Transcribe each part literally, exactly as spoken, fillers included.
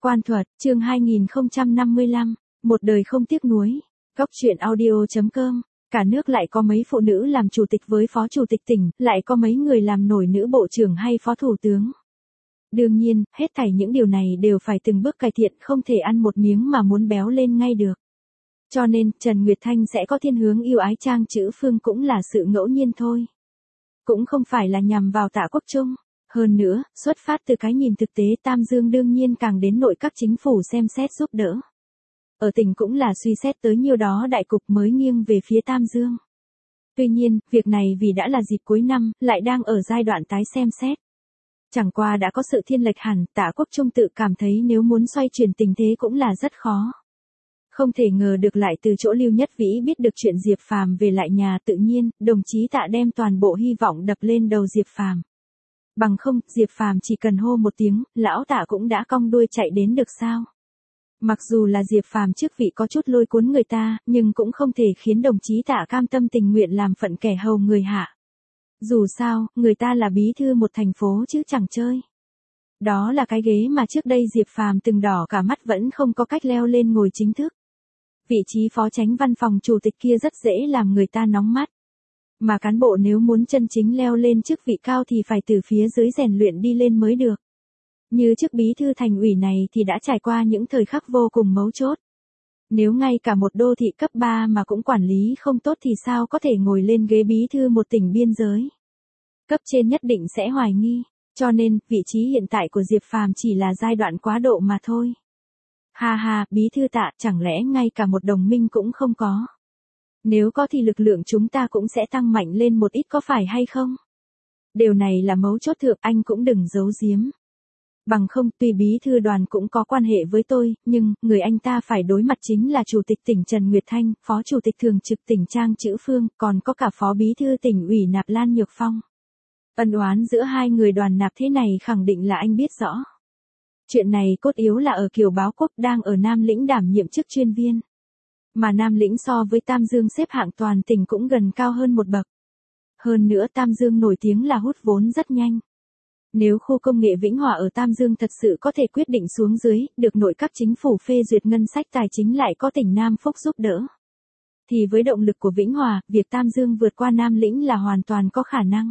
Quan thuật, chương hai nghìn không trăm năm mươi lăm, một đời không tiếc nuối. Góc truyện audio chấm com. Cả nước lại có mấy phụ nữ làm chủ tịch với phó chủ tịch tỉnh, lại có mấy người làm nổi nữ bộ trưởng hay phó thủ tướng. Đương nhiên, hết thảy những điều này đều phải từng bước cải thiện, không thể ăn một miếng mà muốn béo lên ngay được. Cho nên, Trần Nguyệt Thanh sẽ có thiên hướng yêu ái Trang Trữ Phương cũng là sự ngẫu nhiên thôi. Cũng không phải là nhằm vào Tạ Quốc Trung. Hơn nữa, xuất phát từ cái nhìn thực tế Tam Dương đương nhiên càng đến nội các chính phủ xem xét giúp đỡ. Ở tỉnh cũng là suy xét tới nhiêu đó đại cục mới nghiêng về phía Tam Dương. Tuy nhiên, việc này vì đã là dịp cuối năm, lại đang ở giai đoạn tái xem xét. Chẳng qua đã có sự thiên lệch hẳn, Tạ Quốc Trung tự cảm thấy nếu muốn xoay chuyển tình thế cũng là rất khó. Không thể ngờ được lại từ chỗ Lưu Nhất Vĩ biết được chuyện Diệp Phàm về lại nhà, tự nhiên, đồng chí Tạ đem toàn bộ hy vọng đập lên đầu Diệp Phàm. Bằng không, Diệp Phàm chỉ cần hô một tiếng, lão Tạ cũng đã cong đuôi chạy đến được sao. Mặc dù là Diệp Phàm chức vị có chút lôi cuốn người ta, nhưng cũng không thể khiến đồng chí Tạ cam tâm tình nguyện làm phận kẻ hầu người hạ. Dù sao, người ta là bí thư một thành phố chứ chẳng chơi. Đó là cái ghế mà trước đây Diệp Phàm từng đỏ cả mắt vẫn không có cách leo lên ngồi chính thức. Vị trí phó chánh văn phòng chủ tịch kia rất dễ làm người ta nóng mắt. Mà cán bộ nếu muốn chân chính leo lên chức vị cao thì phải từ phía dưới rèn luyện đi lên mới được. Như chức bí thư thành ủy này thì đã trải qua những thời khắc vô cùng mấu chốt. Nếu ngay cả một đô thị cấp ba mà cũng quản lý không tốt thì sao có thể ngồi lên ghế bí thư một tỉnh biên giới. Cấp trên nhất định sẽ hoài nghi, cho nên vị trí hiện tại của Diệp Phàm chỉ là giai đoạn quá độ mà thôi. Ha ha, bí thư Tạ, chẳng lẽ ngay cả một đồng minh cũng không có. Nếu có thì lực lượng chúng ta cũng sẽ tăng mạnh lên một ít có phải hay không? Điều này là mấu chốt thượng, anh cũng đừng giấu giếm. Bằng không, tuy bí thư đoàn cũng có quan hệ với tôi, nhưng, người anh ta phải đối mặt chính là Chủ tịch tỉnh Trần Nguyệt Thanh, Phó Chủ tịch Thường trực tỉnh Trang Trữ Phương, còn có cả Phó Bí thư tỉnh ủy Nạp Lan Nhược Phong. Ân oán giữa hai người đoàn nạp thế này khẳng định là anh biết rõ. Chuyện này cốt yếu là ở Kiều Báo Quốc đang ở Nam Lĩnh đảm nhiệm chức chuyên viên. Mà Nam Lĩnh so với Tam Dương xếp hạng toàn tỉnh cũng gần cao hơn một bậc. Hơn nữa Tam Dương nổi tiếng là hút vốn rất nhanh. Nếu khu công nghệ Vĩnh Hòa ở Tam Dương thật sự có thể quyết định xuống dưới, được nội các chính phủ phê duyệt ngân sách tài chính lại có tỉnh Nam Phúc giúp đỡ. Thì với động lực của Vĩnh Hòa, việc Tam Dương vượt qua Nam Lĩnh là hoàn toàn có khả năng.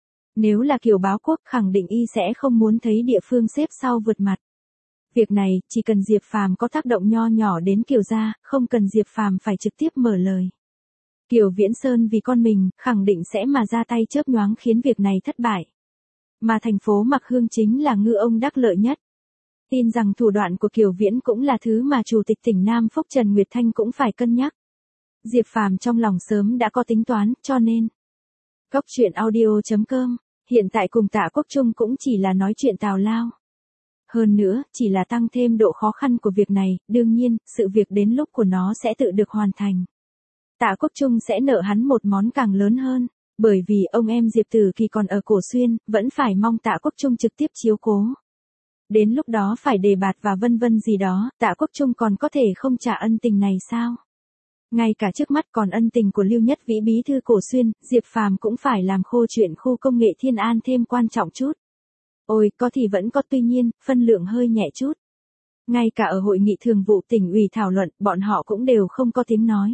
Nếu là Kiều Báo Quốc khẳng định y sẽ không muốn thấy địa phương xếp sau vượt mặt. Việc này, chỉ cần Diệp Phàm có tác động nho nhỏ đến Kiều gia, không cần Diệp Phàm phải trực tiếp mở lời. Kiều Viễn Sơn vì con mình, khẳng định sẽ mà ra tay chớp nhoáng khiến việc này thất bại. Mà thành phố Mạc Hương chính là ngư ông đắc lợi nhất. Tin rằng thủ đoạn của Kiều Viễn cũng là thứ mà Chủ tịch tỉnh Nam Phúc Trần Nguyệt Thanh cũng phải cân nhắc. Diệp Phàm trong lòng sớm đã có tính toán, cho nên. Góc truyện audio chấm com, hiện tại cùng Tạ Quốc Trung cũng chỉ là nói chuyện tào lao. Hơn nữa, chỉ là tăng thêm độ khó khăn của việc này, đương nhiên, sự việc đến lúc của nó sẽ tự được hoàn thành. Tạ Quốc Trung sẽ nợ hắn một món càng lớn hơn, bởi vì ông em Diệp Tử Kỳ còn ở Cổ Xuyên, vẫn phải mong Tạ Quốc Trung trực tiếp chiếu cố. Đến lúc đó phải đề bạt và vân vân gì đó, Tạ Quốc Trung còn có thể không trả ân tình này sao? Ngay cả trước mắt còn ân tình của Lưu Nhất Vĩ bí thư Cổ Xuyên, Diệp Phàm cũng phải làm khô chuyện khu công nghệ Thiên An thêm quan trọng chút. Ôi, có thì vẫn có, tuy nhiên, phân lượng hơi nhẹ chút. Ngay cả ở hội nghị thường vụ tỉnh ủy thảo luận, bọn họ cũng đều không có tiếng nói.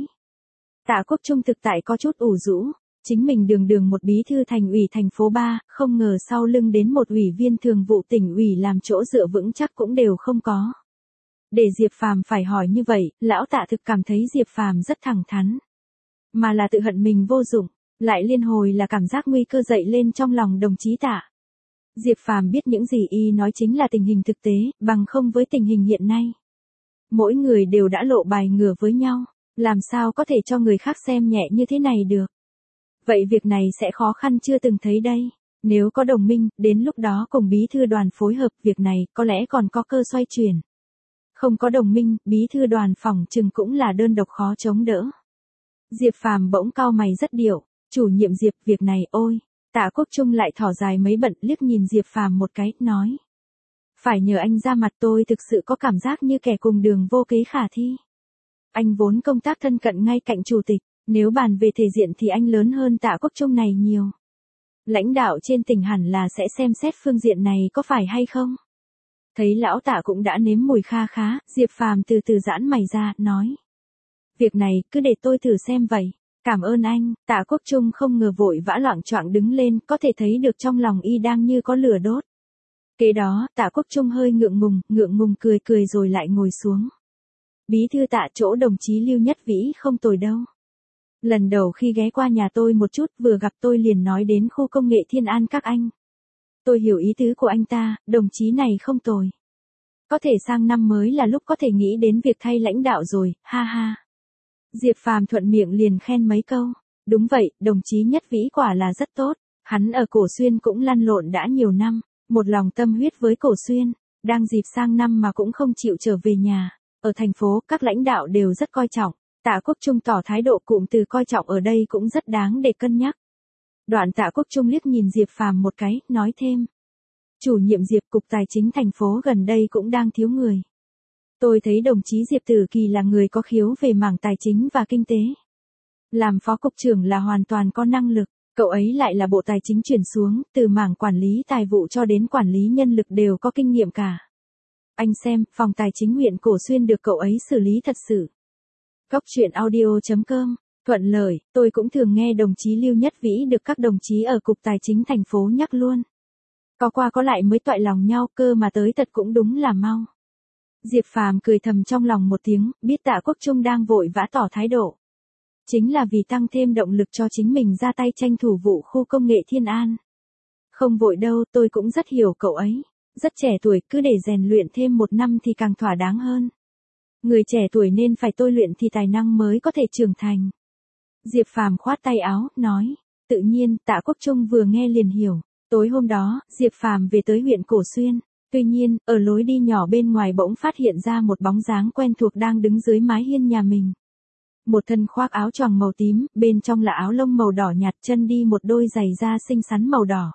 Tạ Quốc Trung thực tại có chút ủ rũ, chính mình đường đường một bí thư thành ủy thành phố ba, không ngờ sau lưng đến một ủy viên thường vụ tỉnh ủy làm chỗ dựa vững chắc cũng đều không có. Để Diệp Phàm phải hỏi như vậy, lão Tạ thực cảm thấy Diệp Phàm rất thẳng thắn. Mà là tự hận mình vô dụng, lại liên hồi là cảm giác nguy cơ dậy lên trong lòng đồng chí Tạ. Diệp Phàm biết những gì y nói chính là tình hình thực tế, bằng không với tình hình hiện nay. Mỗi người đều đã lộ bài ngửa với nhau, làm sao có thể cho người khác xem nhẹ như thế này được. Vậy việc này sẽ khó khăn chưa từng thấy đây. Nếu có đồng minh, đến lúc đó cùng bí thư đoàn phối hợp việc này, có lẽ còn có cơ xoay chuyển. Không có đồng minh, bí thư đoàn phòng chừng cũng là đơn độc khó chống đỡ. Diệp Phàm bỗng cau mày rất điệu, chủ nhiệm Diệp, việc này ôi. Tạ Quốc Trung lại thỏ dài mấy bận, liếc nhìn Diệp Phàm một cái, nói. Phải nhờ anh ra mặt, tôi thực sự có cảm giác như kẻ cùng đường vô kế khả thi. Anh vốn công tác thân cận ngay cạnh chủ tịch, nếu bàn về thể diện thì anh lớn hơn Tạ Quốc Trung này nhiều. Lãnh đạo trên tỉnh hẳn là sẽ xem xét phương diện này có phải hay không. Thấy lão Tạ cũng đã nếm mùi kha khá, Diệp Phàm từ từ giãn mày ra, nói. Việc này, cứ để tôi thử xem vậy. Cảm ơn anh. Tạ Quốc Trung không ngờ vội vã loạng choạng đứng lên, có thể thấy được trong lòng y đang như có lửa đốt. Kế đó, Tạ Quốc Trung hơi ngượng ngùng, ngượng ngùng cười cười rồi lại ngồi xuống. Bí thư Tạ, chỗ đồng chí Lưu Nhất Vĩ không tồi đâu. Lần đầu khi ghé qua nhà tôi một chút, vừa gặp tôi liền nói đến khu công nghệ Thiên An các anh. Tôi hiểu ý tứ của anh ta, đồng chí này không tồi. Có thể sang năm mới là lúc có thể nghĩ đến việc thay lãnh đạo rồi, ha ha. Diệp Phàm thuận miệng liền khen mấy câu. Đúng vậy, đồng chí Nhất Vĩ quả là rất tốt. Hắn ở Cổ Xuyên cũng lăn lộn đã nhiều năm, một lòng tâm huyết với Cổ Xuyên, đang dịp sang năm mà cũng không chịu trở về nhà. Ở thành phố, các lãnh đạo đều rất coi trọng. Tạ Quốc Trung tỏ thái độ cụm từ coi trọng ở đây cũng rất đáng để cân nhắc. Đoạn Tạ Quốc Trung liếc nhìn Diệp Phàm một cái, nói thêm. Chủ nhiệm Diệp, cục tài chính thành phố gần đây cũng đang thiếu người. Tôi thấy đồng chí Diệp Tử Kỳ là người có khiếu về mảng tài chính và kinh tế. Làm phó cục trưởng là hoàn toàn có năng lực, cậu ấy lại là bộ tài chính chuyển xuống, từ mảng quản lý tài vụ cho đến quản lý nhân lực đều có kinh nghiệm cả. Anh xem, phòng tài chính huyện Cổ Xuyên được cậu ấy xử lý thật sự. Góc truyện audio chấm com, thuận lợi, tôi cũng thường nghe đồng chí Lưu Nhất Vĩ được các đồng chí ở cục tài chính thành phố nhắc luôn. Có qua có lại mới toại lòng nhau, cơ mà tới thật cũng đúng là mau. Diệp Phàm cười thầm trong lòng một tiếng, biết Tạ Quốc Trung đang vội vã tỏ thái độ. Chính là vì tăng thêm động lực cho chính mình ra tay tranh thủ vụ khu công nghệ Thiên An. Không vội đâu, tôi cũng rất hiểu cậu ấy. Rất trẻ tuổi, cứ để rèn luyện thêm một năm thì càng thỏa đáng hơn. Người trẻ tuổi nên phải tôi luyện thì tài năng mới có thể trưởng thành. Diệp Phàm khoát tay áo, nói. Tự nhiên, Tạ Quốc Trung vừa nghe liền hiểu. Tối hôm đó, Diệp Phàm về tới huyện Cổ Xuyên. Tuy nhiên, ở lối đi nhỏ bên ngoài bỗng phát hiện ra một bóng dáng quen thuộc đang đứng dưới mái hiên nhà mình. Một thân khoác áo choàng màu tím, bên trong là áo lông màu đỏ nhạt, chân đi một đôi giày da xinh xắn màu đỏ.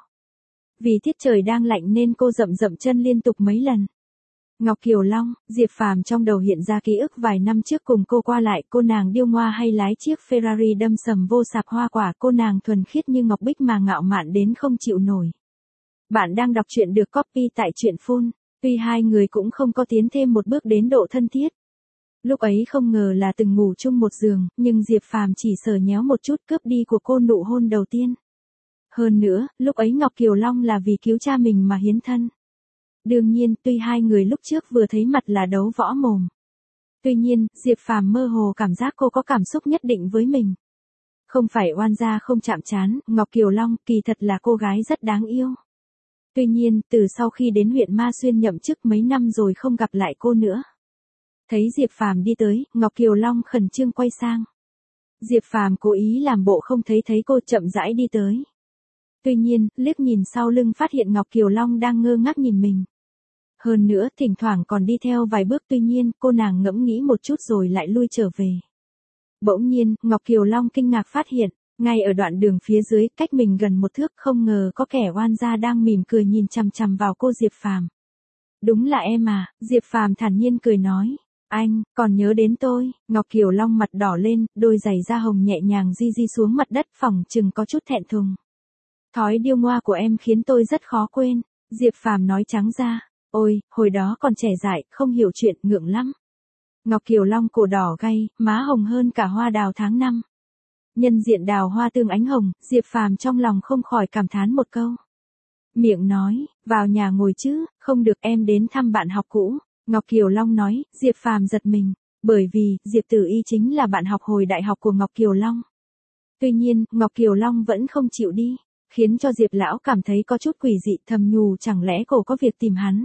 Vì tiết trời đang lạnh nên cô dậm dậm chân liên tục mấy lần. Ngọc Kiều Long, Diệp Phàm trong đầu hiện ra ký ức vài năm trước cùng cô qua lại, cô nàng điêu ngoa hay lái chiếc Ferrari đâm sầm vô sạp hoa quả, cô nàng thuần khiết như ngọc bích mà ngạo mạn đến không chịu nổi. Bạn đang đọc truyện được copy tại truyện phun, tuy hai người cũng không có tiến thêm một bước đến độ thân thiết. Lúc ấy không ngờ là từng ngủ chung một giường, nhưng Diệp Phàm chỉ sờ nhéo một chút cướp đi của cô nụ hôn đầu tiên. Hơn nữa, lúc ấy Ngọc Kiều Long là vì cứu cha mình mà hiến thân. Đương nhiên, tuy hai người lúc trước vừa thấy mặt là đấu võ mồm. Tuy nhiên, Diệp Phàm mơ hồ cảm giác cô có cảm xúc nhất định với mình. Không phải oan gia không chạm trán, Ngọc Kiều Long kỳ thật là cô gái rất đáng yêu. Tuy nhiên, từ sau khi đến huyện Ma Xuyên nhậm chức mấy năm rồi không gặp lại cô nữa. Thấy Diệp Phàm đi tới, Ngọc Kiều Long khẩn trương quay sang. Diệp Phàm cố ý làm bộ không thấy thấy cô, chậm rãi đi tới. Tuy nhiên, liếc nhìn sau lưng phát hiện Ngọc Kiều Long đang ngơ ngác nhìn mình. Hơn nữa, thỉnh thoảng còn đi theo vài bước, tuy nhiên, cô nàng ngẫm nghĩ một chút rồi lại lui trở về. Bỗng nhiên, Ngọc Kiều Long kinh ngạc phát hiện, ngay ở đoạn đường phía dưới, cách mình gần một thước, không ngờ có kẻ oan gia đang mỉm cười nhìn chằm chằm vào cô Diệp Phàm. Đúng là em à, Diệp Phàm thản nhiên cười nói. Anh, còn nhớ đến tôi? Ngọc Kiều Long mặt đỏ lên, đôi giày da hồng nhẹ nhàng di di xuống mặt đất, phỏng chừng có chút thẹn thùng. Thói điêu ngoa của em khiến tôi rất khó quên. Diệp Phàm nói trắng ra. Ôi, hồi đó còn trẻ dại, không hiểu chuyện, ngượng lắm. Ngọc Kiều Long cổ đỏ gay, má hồng hơn cả hoa đào tháng năm. Nhân diện đào hoa tương ánh hồng, Diệp Phàm trong lòng không khỏi cảm thán một câu. Miệng nói, vào nhà ngồi chứ, không được, em đến thăm bạn học cũ. Ngọc Kiều Long nói, Diệp Phàm giật mình, bởi vì, Diệp Tử Y chính là bạn học hồi đại học của Ngọc Kiều Long. Tuy nhiên, Ngọc Kiều Long vẫn không chịu đi, khiến cho Diệp lão cảm thấy có chút quỷ dị, thầm nhủ chẳng lẽ cô có việc tìm hắn.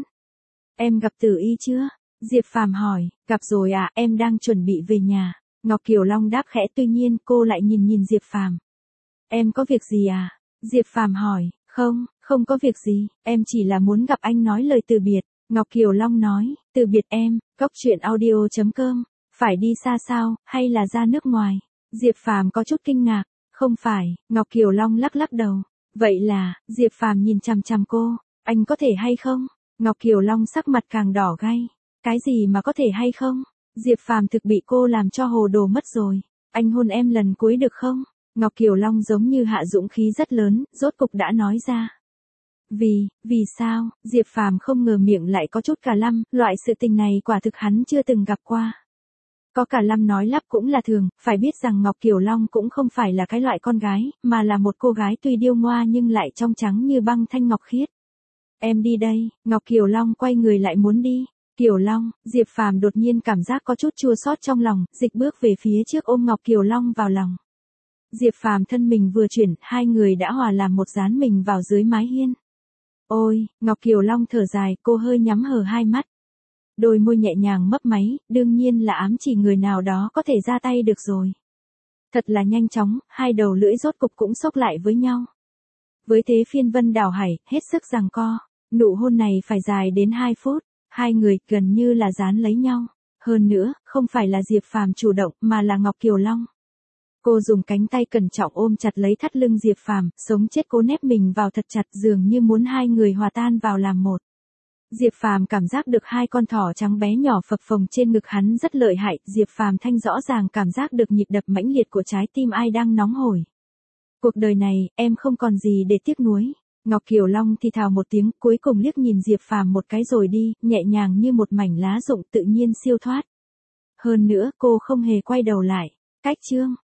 Em gặp Tử Y chưa? Diệp Phàm hỏi, gặp rồi à, em đang chuẩn bị về nhà. Ngọc Kiều Long đáp khẽ, tuy nhiên cô lại nhìn nhìn Diệp Phàm. Em có việc gì à? Diệp Phàm hỏi, không, không có việc gì, em chỉ là muốn gặp anh nói lời từ biệt. Ngọc Kiều Long nói, từ biệt em, góc truyện audio chấm com, phải đi xa sao, hay là ra nước ngoài? Diệp Phàm có chút kinh ngạc, không phải, Ngọc Kiều Long lắc lắc đầu. Vậy là, Diệp Phàm nhìn chằm chằm cô, anh có thể hay không? Ngọc Kiều Long sắc mặt càng đỏ gay, cái gì mà có thể hay không? Diệp Phàm thực bị cô làm cho hồ đồ mất rồi, anh hôn em lần cuối được không? Ngọc Kiều Long giống như hạ dũng khí rất lớn, rốt cục đã nói ra. Vì, vì sao? Diệp Phàm không ngờ miệng lại có chút cả lăm, loại sự tình này quả thực hắn chưa từng gặp qua. Có cả lăm nói lắp cũng là thường, phải biết rằng Ngọc Kiều Long cũng không phải là cái loại con gái, mà là một cô gái tuy điêu ngoa nhưng lại trong trắng như băng thanh ngọc khiết. Em đi đây, Ngọc Kiều Long quay người lại muốn đi. Kiều Long, Diệp Phàm đột nhiên cảm giác có chút chua xót trong lòng, dịch bước về phía trước ôm Ngọc Kiều Long vào lòng. Diệp Phàm thân mình vừa chuyển, hai người đã hòa làm một dán mình vào dưới mái hiên. Ôi, Ngọc Kiều Long thở dài, cô hơi nhắm hờ hai mắt. Đôi môi nhẹ nhàng mấp máy, đương nhiên là ám chỉ người nào đó có thể ra tay được rồi. Thật là nhanh chóng, hai đầu lưỡi rốt cục cũng xốc lại với nhau. Với thế phiên vân đảo hải, hết sức giằng co. Nụ hôn này phải dài đến hai phút, hai người gần như là dán lấy nhau. Hơn nữa, không phải là Diệp Phàm chủ động mà là Ngọc Kiều Long. Cô dùng cánh tay cẩn trọng ôm chặt lấy thắt lưng Diệp Phàm, sống chết cố nép mình vào thật chặt dường như muốn hai người hòa tan vào làm một. Diệp Phàm cảm giác được hai con thỏ trắng bé nhỏ phập phồng trên ngực hắn rất lợi hại, Diệp Phàm thanh rõ ràng cảm giác được nhịp đập mãnh liệt của trái tim ai đang nóng hổi. Cuộc đời này, em không còn gì để tiếc nuối. Ngọc Kiều Long thì thào một tiếng, cuối cùng liếc nhìn Diệp Phàm một cái rồi đi, nhẹ nhàng như một mảnh lá rụng tự nhiên siêu thoát. Hơn nữa, cô không hề quay đầu lại. Cách chương